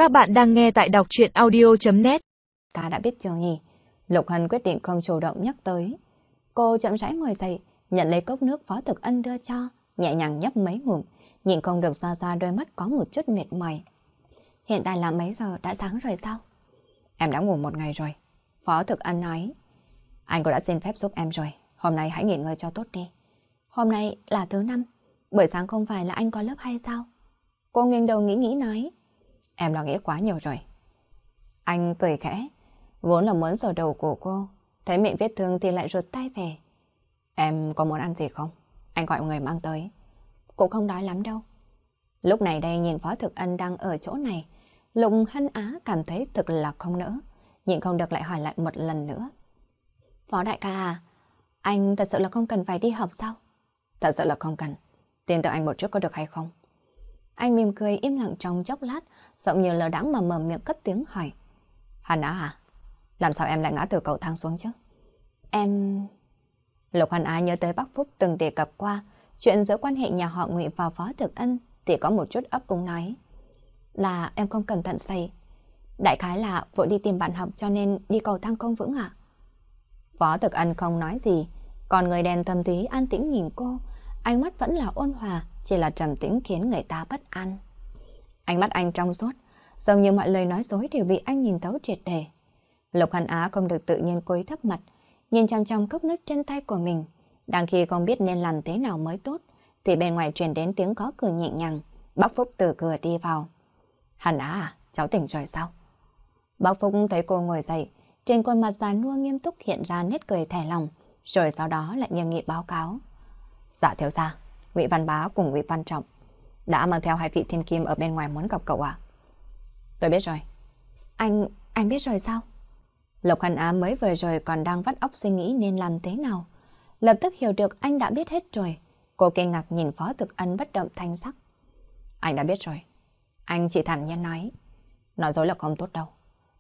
Các bạn đang nghe tại đọc truyện audio.net. Ca đã biết chưa nhỉ? Lục Hân quyết định không chủ động nhắc tới. Cô chậm rãi ngồi dậy, nhận lấy cốc nước Phó Thực Ân đưa cho, nhẹ nhàng nhấp mấy ngụm, nhìn không được xoa xoa đôi mắt có một chút mệt mỏi. Hiện tại là mấy giờ, đã sáng rồi sao? Em đã ngủ một ngày rồi. Phó Thực Ân nói. Anh cũng đã xin phép giúp em rồi, hôm nay hãy nghỉ ngơi cho tốt đi. Hôm nay là thứ 5, buổi sáng không phải là anh có lớp hay sao? Cô nghiêng đầu nghĩ nói. Em lo nghĩ quá nhiều rồi. Anh cười khẽ, vốn là muốn sờ đầu của cô, thấy miệng vết thương thì lại rụt tay về. Em có muốn ăn gì không? Anh gọi người mang tới. Cũng không đói lắm đâu. Lúc này đây nhìn Phó Thực Ân đang ở chỗ này, Lục Hân Á cảm thấy thực là không nỡ, nhịn không được lại hỏi lại một lần nữa. Phó đại ca à, anh thật sự là không cần phải đi học sao? Thật sự là không cần. Tin tưởng anh một chút có được hay không? Anh mỉm cười im lặng trong chốc lát, giọng như lờ đãng mà mở miệng cất tiếng hỏi. Hân Á à? Làm sao em lại ngã từ cầu thang xuống chứ? Em... Lục Hân Á nhớ tới bác Phúc từng đề cập qua chuyện giữa quan hệ nhà họ Ngụy và Phó Thực Ân thì có một chút ấp úng nói. Là em không cẩn thận xảy. Đại khái là vội đi tìm bạn học cho nên đi cầu thang không vững ạ. Phó Thực Ân không nói gì, còn người đèn thâm thúy an tĩnh nhìn cô, ánh mắt vẫn là ôn hòa, chỉ là trầm tĩnh khiến người ta bất an. Ánh mắt anh trong suốt, giống như mọi lời nói dối đều bị anh nhìn thấu triệt để. Lục Hân Á không được tự nhiên cúi thấp mặt, nhìn chăm chăm cốc nước trên tay của mình. Đang khi không biết nên làm thế nào mới tốt, thì bên ngoài truyền đến tiếng có cười nhẹ nhàng. Bác Phúc từ cửa đi vào. Hân Á à, cháu tỉnh rồi sao? Bác Phúc thấy cô ngồi dậy, trên khuôn mặt già nua nghiêm túc hiện ra nét cười thẻ lòng, rồi sau đó lại nghiêm nghị báo cáo. Dạ thiếu gia, Ngụy Văn Bá cùng Ngụy Văn Trọng đã mang theo 2 vị thiên kim ở bên ngoài muốn gặp cậu ạ. Tôi biết rồi. Anh biết rồi sao? Lục Hân Á mới vừa rồi còn đang vắt óc suy nghĩ nên làm thế nào. Lập tức hiểu được anh đã biết hết rồi. Cô kinh ngạc nhìn Phó Thực Ân bất động thanh sắc. Anh đã biết rồi. Anh chỉ thản nhiên nói dối là không tốt đâu.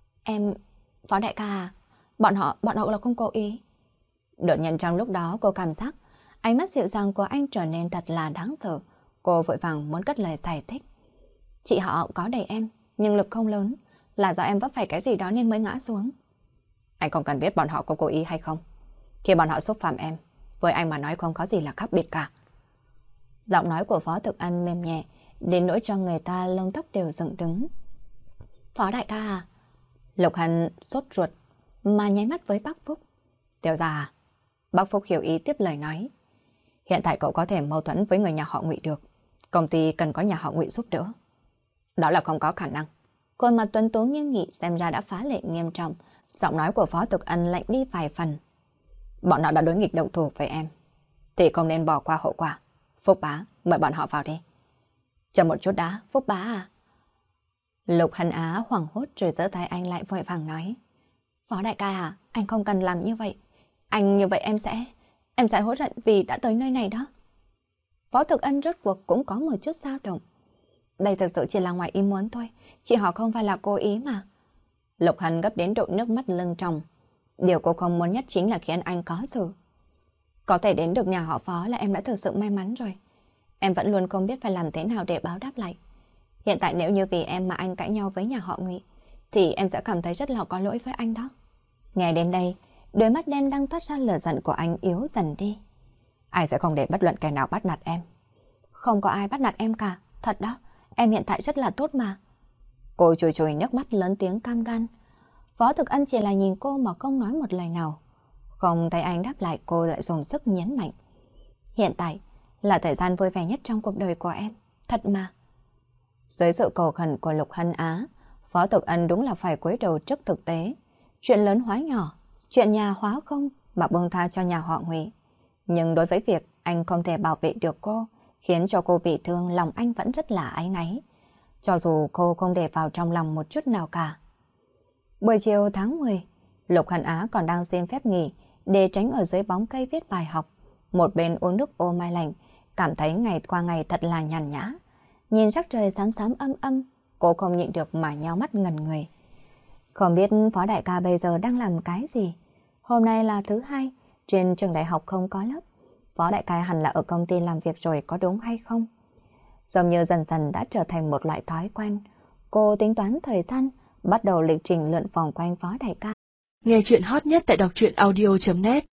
Phó đại ca à, bọn họ là không cố ý. Đột nhiên trong lúc đó cô cảm giác ánh mắt dịu dàng của anh trở nên thật là đáng sợ. Cô vội vàng muốn cất lời giải thích. Chị họ có đẩy em, nhưng lực không lớn, là do em vấp phải cái gì đó nên mới ngã xuống. Anh không cần biết bọn họ có cố ý hay không. Khi bọn họ xúc phạm em, với anh mà nói không có gì là khác biệt cả. Giọng nói của Phó Thực Ân mềm nhẹ, đến nỗi cho người ta lông tóc đều dựng đứng. Phó đại ca à? Lục Hân sốt ruột, mà nháy mắt với bác Phúc. Tiểu gia à? Bác Phúc hiểu ý tiếp lời nói. Hiện tại cậu có thể mâu thuẫn với người nhà họ Ngụy được. Công ty cần có nhà họ Ngụy giúp đỡ. Đó là không có khả năng. Khuôn mặt tuấn tú nghiêm nghị xem ra đã phá lệ nghiêm trọng. Giọng nói của Phó Thực Ân lạnh đi vài phần. Bọn họ đã đối nghịch động thủ với em, thì không nên bỏ qua hậu quả. Phúc Bá, mời bọn họ vào đi. Chờ một chút đã, Phúc Bá à? Lục Hân Á hoảng hốt rồi giơ tay anh lại vội vàng nói. Phó đại ca à, anh không cần làm như vậy. Anh như vậy em sẽ hối hận vì đã tới nơi này đó. Phó Thực Ân rốt cuộc cũng có một chút dao động. Đây thực sự chỉ là ngoài ý muốn thôi, chị họ không phải là cố ý mà. Lục Hân gấp đến độ nước mắt lưng tròng. Điều cô không muốn nhất chính là khiến anh có sự. Có thể đến được nhà họ Phó là em đã thực sự may mắn rồi. Em vẫn luôn không biết phải làm thế nào để báo đáp lại. Hiện tại nếu như vì em mà anh cãi nhau với nhà họ Ngụy, thì em sẽ cảm thấy rất là có lỗi với anh đó. Nghe đến đây, đôi mắt đen đang toát ra lửa giận của anh yếu dần đi. Anh sẽ không để bất luận kẻ nào bắt nạt em. Không có ai bắt nạt em cả, thật đó, em hiện tại rất là tốt mà. Cô chùi chùi nước mắt lớn tiếng cam đoan. Phó Thực Ân chỉ là nhìn cô mà không nói một lời nào. Không thấy anh đáp lại, cô lại dùng sức nhấn mạnh. Hiện tại là thời gian vui vẻ nhất trong cuộc đời của em, thật mà. Dưới sự cầu khẩn của Lục Hân Á, Phó Thực Ân đúng là phải cúi đầu trước thực tế. Chuyện lớn hóa nhỏ, chuyện nhà hóa không mà buông tha cho nhà họ Ngụy. Nhưng đối với việc anh không thể bảo vệ được cô, khiến cho cô bị thương, lòng anh vẫn rất là áy náy. Cho dù cô không để vào trong lòng một chút nào cả. Buổi chiều tháng 10, Lục Hân Á còn đang xin phép nghỉ để tránh ở dưới bóng cây viết bài học. Một bên uống nước ô mai lạnh, cảm thấy ngày qua ngày thật là nhàn nhã. Nhìn sắc trời xám xám âm âm, cô không nhịn được mà nhíu mắt ngẩn người. Không biết Phó đại ca bây giờ đang làm cái gì? Hôm nay là thứ 2, trên trường đại học không có lớp. Phó đại ca hẳn là ở công ty làm việc rồi, có đúng hay không? Giống như dần dần đã trở thành một loại thói quen. Cô tính toán thời gian, bắt đầu lịch trình lượn vòng quanh Phó đại ca. Nghe chuyện hot nhất tại đọc truyện audio.net